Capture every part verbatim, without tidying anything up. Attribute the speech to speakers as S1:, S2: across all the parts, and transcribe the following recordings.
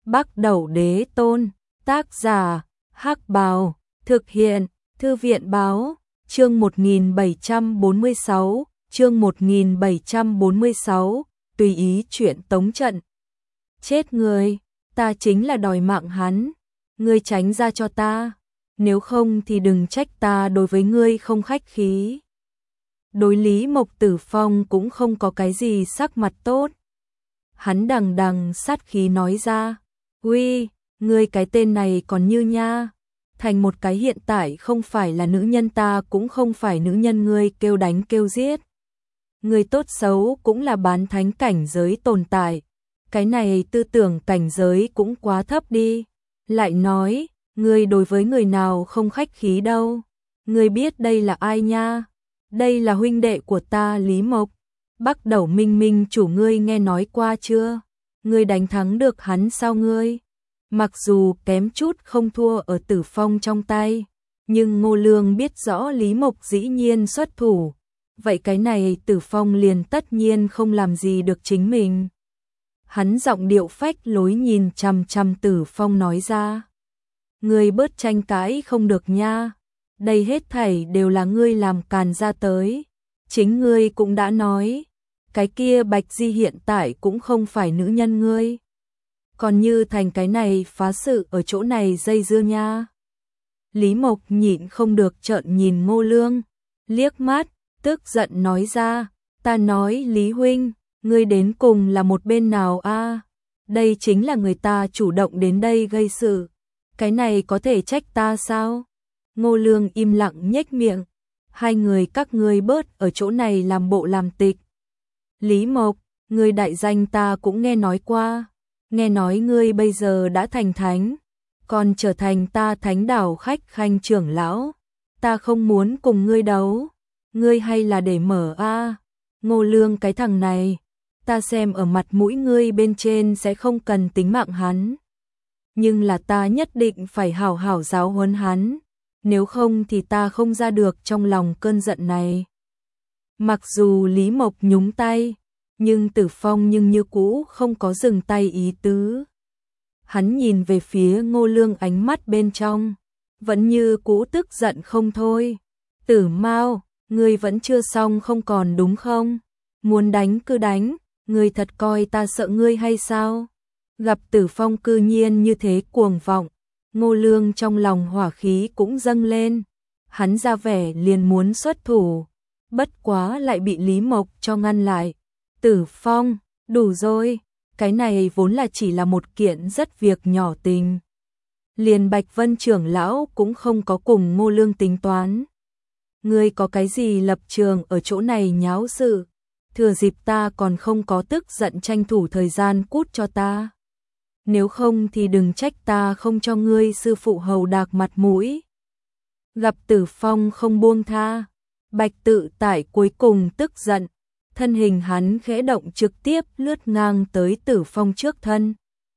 S1: Bắc Đẩu Đế Tôn, tác giả, Hắc Bào, thực hiện, Thư viện báo, chương một nghìn bảy trăm bốn mươi sáu, chương một nghìn bảy trăm bốn mươi sáu, tùy ý chuyện tống trận. Chết người, ta chính là đòi mạng hắn, ngươi tránh ra cho ta, nếu không thì đừng trách ta đối với ngươi không khách khí. Đối Lý Mộc Tử Phong cũng không có cái gì sắc mặt tốt. Hắn đằng đằng sát khí nói ra, uy, ngươi cái tên này còn như nha, thành một cái hiện tại không phải là nữ nhân ta cũng không phải nữ nhân ngươi kêu đánh kêu giết. Ngươi tốt xấu cũng là bán thánh cảnh giới tồn tại, cái này tư tưởng cảnh giới cũng quá thấp đi. Lại nói, ngươi đối với người nào không khách khí đâu, ngươi biết đây là ai nha, đây là huynh đệ của ta Lý Mộc, Bắc Đẩu Minh Minh chủ, ngươi nghe nói qua chưa, ngươi đánh thắng được hắn sao ngươi? Mặc dù kém chút không thua ở Tử Phong trong tay, nhưng Ngô Lương biết rõ Lý Mộc dĩ nhiên xuất thủ, vậy cái này Tử Phong liền tất nhiên không làm gì được chính mình. Hắn giọng điệu phách lối nhìn chằm chằm Tử Phong nói ra, ngươi bớt tranh cãi không được nha, đây hết thảy đều là ngươi làm càn ra tới, chính ngươi cũng đã nói, cái kia Bạch Di hiện tại cũng không phải nữ nhân ngươi. Còn như thành cái này phá sự ở chỗ này dây dưa nha. Lý Mộc nhịn không được trợn nhìn Ngô Lương, liếc mắt, tức giận nói ra, ta nói Lý huynh, ngươi đến cùng là một bên nào a? Đây chính là người ta chủ động đến đây gây sự, cái này có thể trách ta sao? Ngô Lương im lặng nhếch miệng, hai người các ngươi bớt ở chỗ này làm bộ làm tịch. Lý Mộc, ngươi đại danh ta cũng nghe nói qua. Nghe nói ngươi bây giờ đã thành thánh, còn trở thành ta Thánh Đảo khách khanh trưởng lão, ta không muốn cùng ngươi đấu, ngươi hay là để mở a. À. Ngô Lương cái thằng này, ta xem ở mặt mũi ngươi bên trên sẽ không cần tính mạng hắn, nhưng là ta nhất định phải hảo hảo giáo huấn hắn, nếu không thì ta không ra được trong lòng cơn giận này. Mặc dù Lý Mộc nhúng tay, nhưng Tử Phong nhưng như cũ không có dừng tay ý tứ. Hắn nhìn về phía Ngô Lương, ánh mắt bên trong vẫn như cũ tức giận không thôi. Tử Mao, ngươi vẫn chưa xong không còn đúng không? Muốn đánh cứ đánh, ngươi thật coi ta sợ ngươi hay sao? Gặp Tử Phong cư nhiên như thế cuồng vọng, Ngô Lương trong lòng hỏa khí cũng dâng lên. Hắn ra vẻ liền muốn xuất thủ, bất quá lại bị Lý Mộc cho ngăn lại. Tử Phong, đủ rồi, cái này vốn là chỉ là một kiện rất việc nhỏ tình. Liền Bạch Vân trưởng lão cũng không có cùng Ngô Lương tính toán. Ngươi có cái gì lập trường ở chỗ này nháo sự, thừa dịp ta còn không có tức giận tranh thủ thời gian cút cho ta. Nếu không thì đừng trách ta không cho ngươi sư phụ hầu đạc mặt mũi. Gặp Tử Phong không buông tha, Bạch Tự Tại cuối cùng tức giận. Thân hình hắn khẽ động trực tiếp lướt ngang tới Tử Phong trước thân.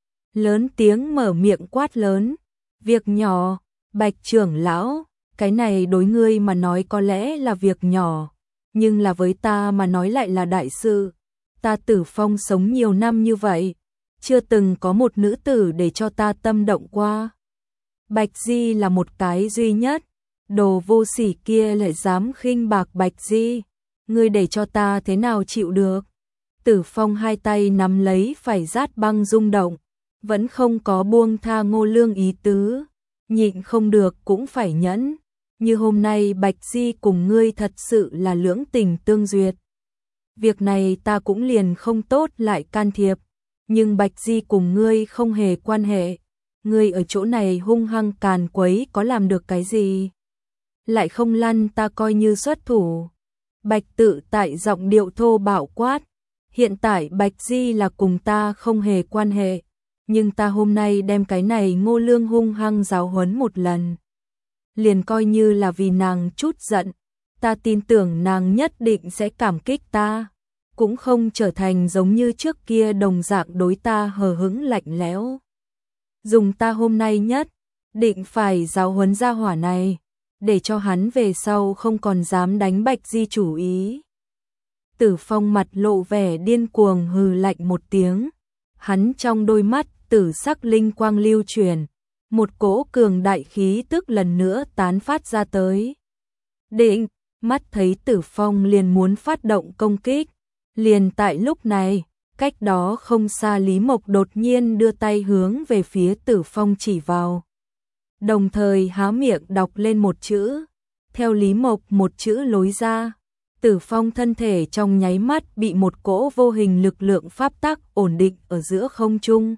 S1: Lớn tiếng mở miệng quát lớn, việc nhỏ, Bạch trưởng lão, cái này đối ngươi mà nói có lẽ là việc nhỏ, nhưng là với ta mà nói lại là đại sự. Ta Tử Phong sống nhiều năm như vậy, chưa từng có một nữ tử để cho ta tâm động qua. Bạch Di là một cái duy nhất, đồ vô sỉ kia lại dám khinh bạc Bạch Di. Ngươi để cho ta thế nào chịu được? Tử Phong hai tay nắm lấy phải rát băng rung động, vẫn không có buông tha Ngô Lương ý tứ, nhịn không được cũng phải nhẫn, như hôm nay Bạch Di cùng ngươi thật sự là lưỡng tình tương duyệt. Việc này ta cũng liền không tốt lại can thiệp, nhưng Bạch Di cùng ngươi không hề quan hệ, ngươi ở chỗ này hung hăng càn quấy có làm được cái gì? Lại không lăn ta coi như xuất thủ. Bạch Tự Tại giọng điệu thô bạo quát, hiện tại Bạch Di là cùng ta không hề quan hệ, nhưng ta hôm nay đem cái này Ngô Lương hung hăng giáo huấn một lần, liền coi như là vì nàng chút giận, ta tin tưởng nàng nhất định sẽ cảm kích ta, cũng không trở thành giống như trước kia đồng dạng đối ta hờ hững lạnh lẽo. Dùng ta hôm nay nhất định phải giáo huấn gia hỏa này, để cho hắn về sau không còn dám đánh Bạch Di chủ ý. Tử Phong mặt lộ vẻ điên cuồng hừ lạnh một tiếng, hắn trong đôi mắt tử sắc linh quang lưu truyền, một cỗ cường đại khí tức lần nữa tán phát ra tới. Định, mắt thấy Tử Phong liền muốn phát động công kích, liền tại lúc này, cách đó không xa Lý Mộc đột nhiên đưa tay hướng về phía Tử Phong chỉ vào. Đồng thời há miệng đọc lên một chữ, theo Lý Mộc một chữ lối ra, Tử Phong thân thể trong nháy mắt bị một cỗ vô hình lực lượng pháp tắc ổn định ở giữa không trung.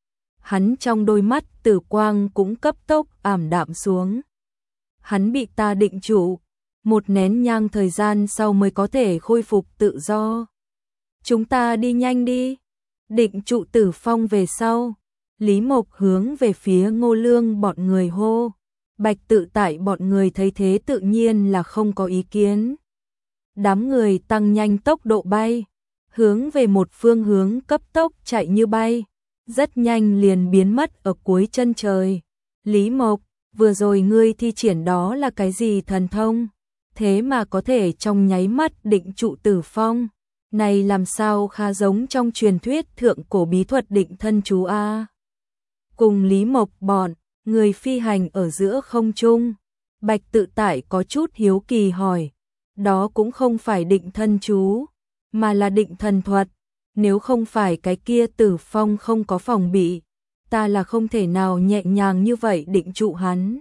S1: Hắn trong đôi mắt tử quang cũng cấp tốc ảm đạm xuống. Hắn bị ta định trụ, một nén nhang thời gian sau mới có thể khôi phục tự do. Chúng ta đi nhanh đi. Định trụ Tử Phong về sau, Lý Mộc hướng về phía Ngô Lương bọn người hô. Bạch Tự Tại bọn người thấy thế tự nhiên là không có ý kiến. Đám người tăng nhanh tốc độ bay, hướng về một phương hướng cấp tốc chạy như bay, rất nhanh liền biến mất ở cuối chân trời. Lý Mộc, vừa rồi ngươi thi triển đó là cái gì thần thông? Thế mà có thể trong nháy mắt định trụ Tử Phong. Này làm sao khá giống trong truyền thuyết thượng cổ bí thuật định thân chú a. Cùng Lý Mộc bọn, người phi hành ở giữa không trung. Bạch Tự Tại có chút hiếu kỳ hỏi, đó cũng không phải định thân chú, mà là định thần thuật. Nếu không phải cái kia Tử Phong không có phòng bị, ta là không thể nào nhẹ nhàng như vậy định trụ hắn.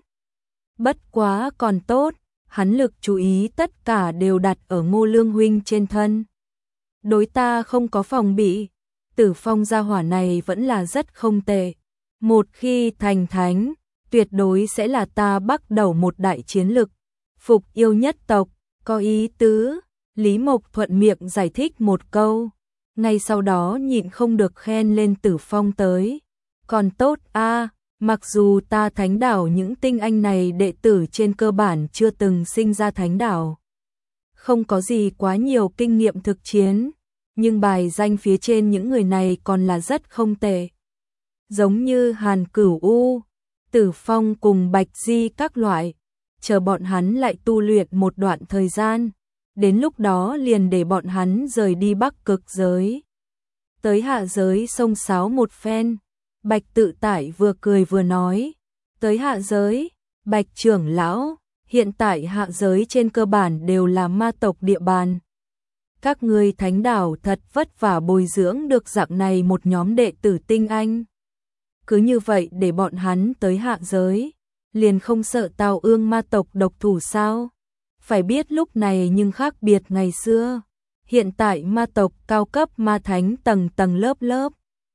S1: Bất quá còn tốt, hắn lực chú ý tất cả đều đặt ở Ngô Lương huynh trên thân. Đối ta không có phòng bị, Tử Phong gia hỏa này vẫn là rất không tệ. Một khi thành thánh, tuyệt đối sẽ là ta bắt đầu một đại chiến lực. Phục yêu nhất tộc, có ý tứ, Lý Mộc thuận miệng giải thích một câu. Ngay sau đó nhịn không được khen lên Tử Phong tới. Còn tốt a, mặc dù ta thánh đảo những tinh anh này đệ tử trên cơ bản chưa từng sinh ra thánh đảo, không có gì quá nhiều kinh nghiệm thực chiến, nhưng bài danh phía trên những người này còn là rất không tệ. Giống như Hàn Cửu U, Tử Phong cùng Bạch Di các loại, chờ bọn hắn lại tu luyện một đoạn thời gian, đến lúc đó liền để bọn hắn rời đi Bắc Cực giới. Tới hạ giới xông xáo một phen, Bạch Tự Tại vừa cười vừa nói, tới hạ giới, Bạch trưởng lão, hiện tại hạ giới trên cơ bản đều là ma tộc địa bàn. Các ngươi thánh đảo thật vất vả bồi dưỡng được dạng này một nhóm đệ tử tinh anh. Cứ như vậy để bọn hắn tới hạ giới, liền không sợ Tào Ương ma tộc độc thủ sao? Phải biết lúc này nhưng khác biệt ngày xưa. Hiện tại ma tộc cao cấp ma thánh tầng tầng lớp lớp.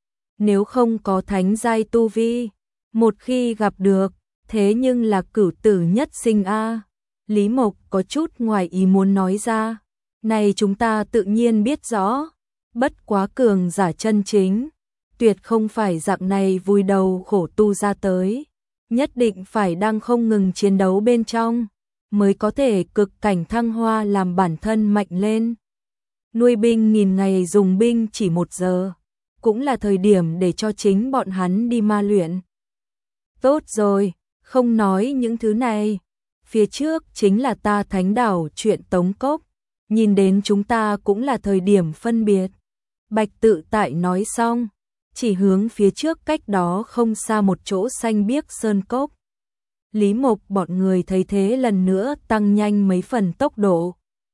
S1: Nếu không có thánh giai tu vi, một khi gặp được, thế nhưng là cửu tử nhất sinh a. Lý Mộc có chút ngoài ý muốn nói ra. Này chúng ta tự nhiên biết rõ, bất quá cường giả chân chính, tuyệt không phải dạng này vùi đầu khổ tu ra tới, nhất định phải đang không ngừng chiến đấu bên trong, mới có thể cực cảnh thăng hoa làm bản thân mạnh lên. Nuôi binh nghìn ngày dùng binh chỉ một giờ, cũng là thời điểm để cho chính bọn hắn đi ma luyện. Tốt rồi, không nói những thứ này, phía trước chính là ta thánh đảo chuyện Tống Cốc, nhìn đến chúng ta cũng là thời điểm phân biệt. Bạch Tự Tại nói xong, chỉ hướng phía trước cách đó không xa một chỗ xanh biếc sơn cốc. Lý Mộc bọn người thấy thế lần nữa tăng nhanh mấy phần tốc độ.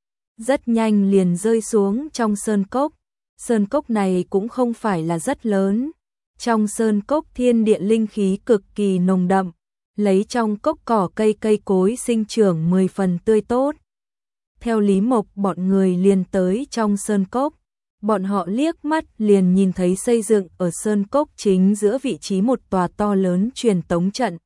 S1: Rất nhanh liền rơi xuống trong sơn cốc. Sơn cốc này cũng không phải là rất lớn. Trong sơn cốc thiên địa linh khí cực kỳ nồng đậm, lấy trong cốc cỏ cây cây cối sinh trưởng mười phần tươi tốt. Theo Lý Mộc bọn người liền tới trong sơn cốc, bọn họ liếc mắt liền nhìn thấy xây dựng ở sơn cốc chính giữa vị trí một tòa to lớn truyền tống trận.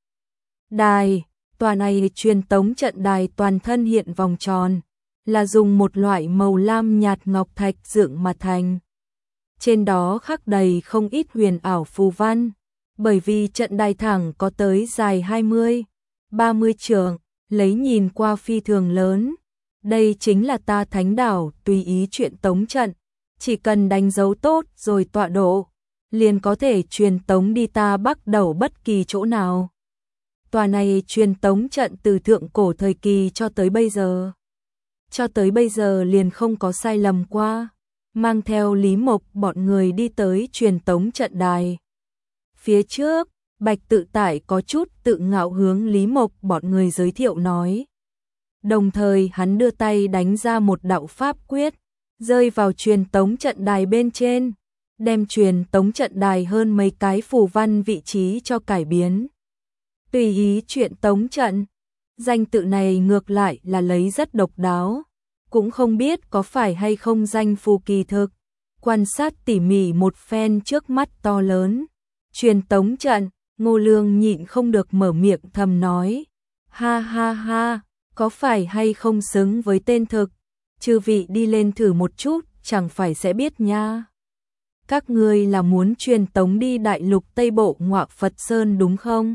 S1: Đài, tòa này truyền tống trận đài toàn thân hiện vòng tròn, là dùng một loại màu lam nhạt ngọc thạch dựng mà thành. Trên đó khắc đầy không ít huyền ảo phù văn, bởi vì trận đài thẳng có tới dài hai mươi, ba mươi trượng, lấy nhìn qua phi thường lớn. Đây chính là ta thánh đảo tùy ý chuyện tống trận, chỉ cần đánh dấu tốt rồi tọa độ, liền có thể truyền tống đi ta bắt đầu bất kỳ chỗ nào. Tòa này truyền tống trận từ thượng cổ thời kỳ cho tới bây giờ. Cho tới bây giờ liền không có sai lầm qua, mang theo Lý Mộc bọn người đi tới truyền tống trận đài. Phía trước, Bạch Tự Tại có chút tự ngạo hướng Lý Mộc bọn người giới thiệu nói. Đồng thời hắn đưa tay đánh ra một đạo pháp quyết, rơi vào truyền tống trận đài bên trên, đem truyền tống trận đài hơn mấy cái phù văn vị trí cho cải biến. Tùy ý truyền tống trận, danh tự này ngược lại là lấy rất độc đáo, cũng không biết có phải hay không danh phù kỳ thực. Quan sát tỉ mỉ một phen trước mắt to lớn, truyền tống trận, Ngô Lương nhịn không được mở miệng thầm nói, ha ha ha, có phải hay không xứng với tên thực, chư vị đi lên thử một chút, chẳng phải sẽ biết nha. Các ngươi là muốn truyền tống đi đại lục Tây Bộ Ngọa Phật Sơn đúng không?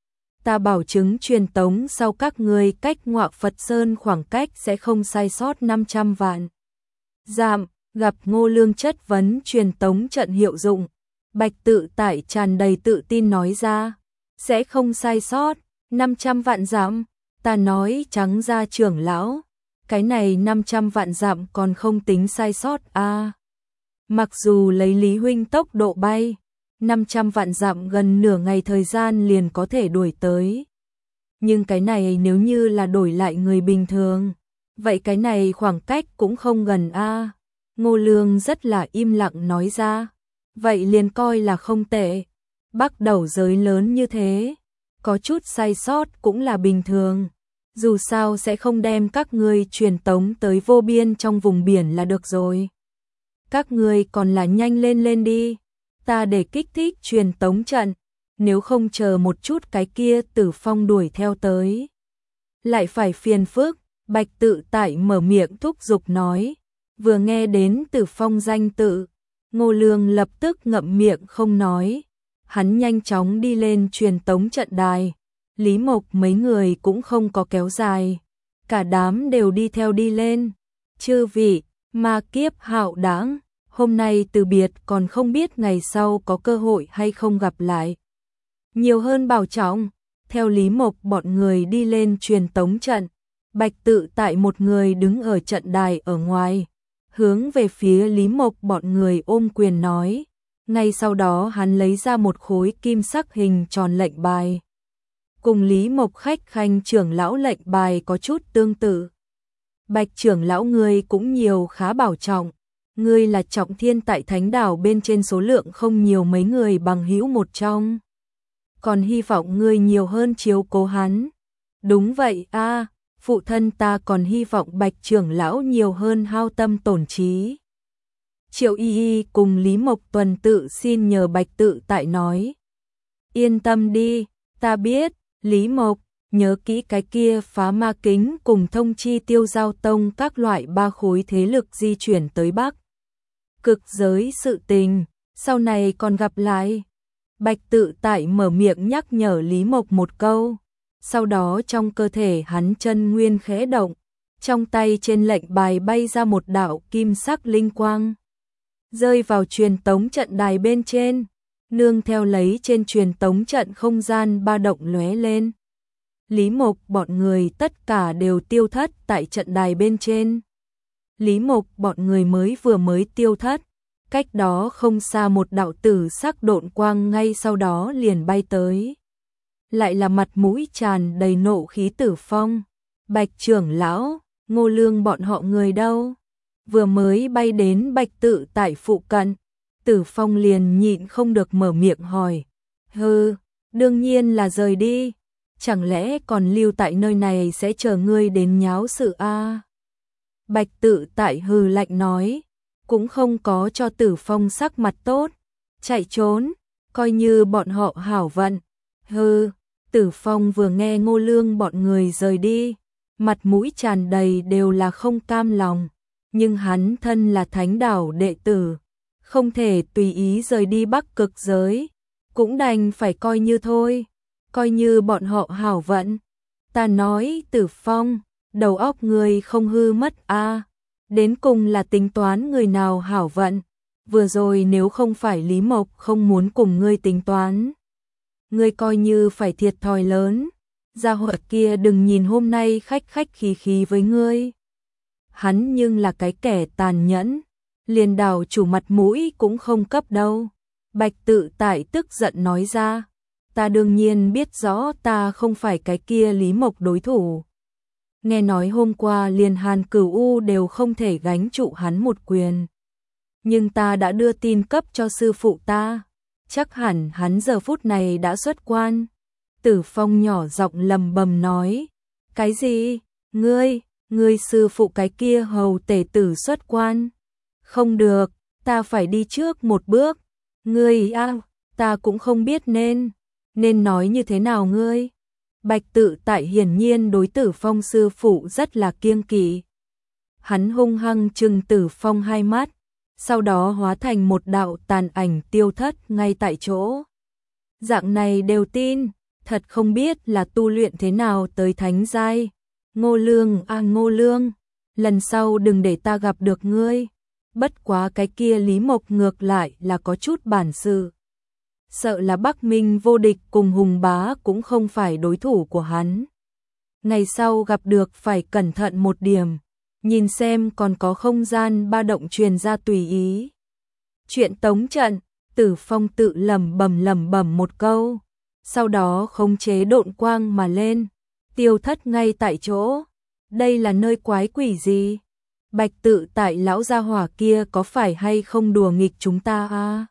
S1: Ta bảo chứng truyền tống sau các ngươi cách Ngọa Phật Sơn khoảng cách sẽ không sai sót năm trăm vạn. Dạm, gặp Ngô Lương chất vấn truyền tống trận hiệu dụng, Bạch Tự Tại tràn đầy tự tin nói ra, sẽ không sai sót, năm trăm vạn dặm, ta nói trắng ra trưởng lão, cái này năm trăm vạn dặm còn không tính sai sót a. À, mặc dù lấy Lý huynh tốc độ bay, năm trăm vạn dặm gần nửa ngày thời gian liền có thể đuổi tới. Nhưng cái này nếu như là đổi lại người bình thường, vậy cái này khoảng cách cũng không gần a. À, Ngô Lương rất là im lặng nói ra, vậy liền coi là không tệ. Bắc đầu giới lớn như thế, có chút sai sót cũng là bình thường. Dù sao sẽ không đem các ngươi truyền tống tới vô biên trong vùng biển là được rồi. Các ngươi còn là nhanh lên lên đi, ta để kích thích truyền tống trận, nếu không chờ một chút cái kia Tử Phong đuổi theo tới, lại phải phiền phức. Bạch Tự Tại mở miệng thúc giục nói, vừa nghe đến Tử Phong danh tự, Ngô Lương lập tức ngậm miệng không nói, hắn nhanh chóng đi lên truyền tống trận đài. Lý Mộc mấy người cũng không có kéo dài, cả đám đều đi theo đi lên. Chư vị, ma kiếp hạo đãng, hôm nay từ biệt còn không biết ngày sau có cơ hội hay không gặp lại. Nhiều hơn bảo trọng, theo Lý Mộc bọn người đi lên truyền tống trận, Bạch Tự Tại một người đứng ở trận đài ở ngoài, hướng về phía Lý Mộc bọn người ôm quyền nói. Ngay sau đó hắn lấy ra một khối kim sắc hình tròn lệnh bài. Cùng Lý Mộc khách khanh trưởng lão lệnh bài có chút tương tự. Bạch trưởng lão ngươi cũng nhiều khá bảo trọng, ngươi là trọng thiên tại thánh đảo bên trên số lượng không nhiều mấy người bằng hữu một trong. Còn hy vọng ngươi nhiều hơn chiếu cố hắn. Đúng vậy a, à, phụ thân ta còn hy vọng Bạch trưởng lão nhiều hơn hao tâm tổn trí. Triệu Y Y cùng Lý Mộc tuần tự xin nhờ Bạch Tự Tại nói. Yên tâm đi, ta biết. Lý Mộc, nhớ kỹ cái kia phá ma kính cùng thông chi Tiêu Giao Tông các loại ba khối thế lực di chuyển tới Bắc Cực giới sự tình, sau này còn gặp lại. Bạch Tự Tại mở miệng nhắc nhở Lý Mộc một câu, sau đó trong cơ thể hắn chân nguyên khẽ động, trong tay trên lệnh bài bay ra một đạo kim sắc linh quang, rơi vào truyền tống trận đài bên trên. Nương theo lấy trên truyền tống trận không gian ba động lóe lên. Lý Mộc bọn người tất cả đều tiêu thất tại trận đài bên trên. Lý Mộc bọn người mới vừa mới tiêu thất, cách đó không xa một đạo tử sắc độn quang ngay sau đó liền bay tới. Lại là mặt mũi tràn đầy nộ khí Tử Phong. Bạch trưởng lão, Ngô Lương bọn họ người đâu? Vừa mới bay đến Bạch Tự Tại phụ cận, Tử Phong liền nhịn không được mở miệng hỏi. Hừ, đương nhiên là rời đi. Chẳng lẽ còn lưu tại nơi này sẽ chờ ngươi đến nháo sự a? À? Bạch Tự Tại hừ lạnh nói, cũng không có cho Tử Phong sắc mặt tốt. Chạy trốn, coi như bọn họ hảo vận. Hừ, Tử Phong vừa nghe Ngô Lương bọn người rời đi, mặt mũi tràn đầy đều là không cam lòng. Nhưng hắn thân là thánh đảo đệ tử, không thể tùy ý rời đi Bắc Cực giới, cũng đành phải coi như thôi, coi như bọn họ hảo vận. Ta nói Tử Phong, đầu óc người không hư mất a? À, đến cùng là tính toán người nào hảo vận, vừa rồi nếu không phải Lý Mộc không muốn cùng ngươi tính toán, ngươi coi như phải thiệt thòi lớn. Gia hỏa kia đừng nhìn hôm nay khách khách khí khí với ngươi, hắn nhưng là cái kẻ tàn nhẫn, liền đảo chủ mặt mũi cũng không cấp đâu. Bạch Tự Tại tức giận nói ra, ta đương nhiên biết rõ ta không phải cái kia Lý Mộc đối thủ. Nghe nói hôm qua liền Hàn Cửu U đều không thể gánh trụ hắn một quyền. Nhưng ta đã đưa tin cấp cho sư phụ ta, chắc hẳn hắn giờ phút này đã xuất quan. Tử Phong nhỏ giọng lầm bầm nói, cái gì? Ngươi, ngươi sư phụ cái kia hầu tể tử xuất quan? Không được, ta phải đi trước một bước. Ngươi a, ta cũng không biết nên, nên nói như thế nào ngươi. Bạch Tự Tại hiển nhiên đối Tử Phong sư phụ rất là kiêng kỵ. Hắn hung hăng trừng Tử Phong hai mắt, sau đó hóa thành một đạo tàn ảnh tiêu thất ngay tại chỗ. Dạng này đều tin, thật không biết là tu luyện thế nào tới thánh giai. Ngô Lương a Ngô Lương, lần sau đừng để ta gặp được ngươi. Bất quá cái kia Lý Mộc ngược lại là có chút bản sự. Sợ là Bắc Minh vô địch cùng Hùng Bá cũng không phải đối thủ của hắn. Ngày sau gặp được phải cẩn thận một điểm, nhìn xem còn có không gian ba động truyền ra tùy ý. Chuyện tống trận, Tử Phong tự lẩm bẩm lẩm bẩm một câu, sau đó khống chế độn quang mà lên, tiêu thất ngay tại chỗ. Đây là nơi quái quỷ gì? Bạch Tự Tại lão gia hỏa kia có phải hay không đùa nghịch chúng ta a?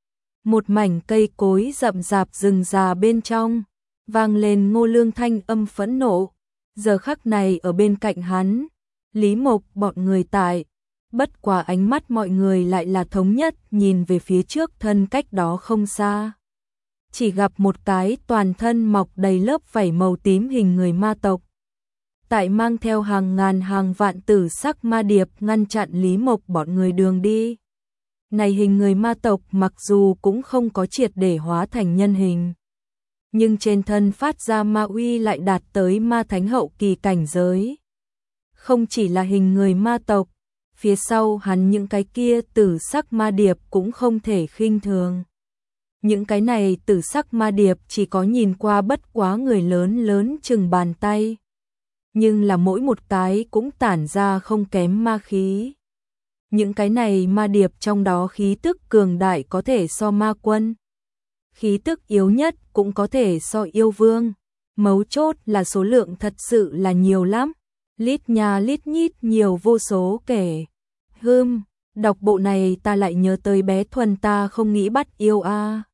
S1: Một mảnh cây cối rậm rạp rừng già bên trong, vang lên Ngô Lương thanh âm phẫn nộ. Giờ khắc này ở bên cạnh hắn, Lý Mộc bọn người tại, bất quá ánh mắt mọi người lại là thống nhất nhìn về phía trước thân cách đó không xa. Chỉ gặp một cái toàn thân mọc đầy lớp vảy màu tím hình người ma tộc. Tại mang theo hàng ngàn hàng vạn tử sắc ma điệp ngăn chặn Lý Mộc bọn người đường đi. Này hình người ma tộc mặc dù cũng không có triệt để hóa thành nhân hình, nhưng trên thân phát ra ma uy lại đạt tới ma thánh hậu kỳ cảnh giới. Không chỉ là hình người ma tộc, phía sau hắn những cái kia tử sắc ma điệp cũng không thể khinh thường. Những cái này tử sắc ma điệp chỉ có nhìn qua bất quá người lớn lớn chừng bàn tay, nhưng là mỗi một cái cũng tản ra không kém ma khí. Những cái này ma điệp trong đó khí tức cường đại có thể so ma quân, khí tức yếu nhất cũng có thể so yêu vương. Mấu chốt là số lượng thật sự là nhiều lắm, lít nha lít nhít nhiều vô số kể. Hừm, đọc bộ này ta lại nhớ tới bé Thuần ta không nghĩ bắt yêu a.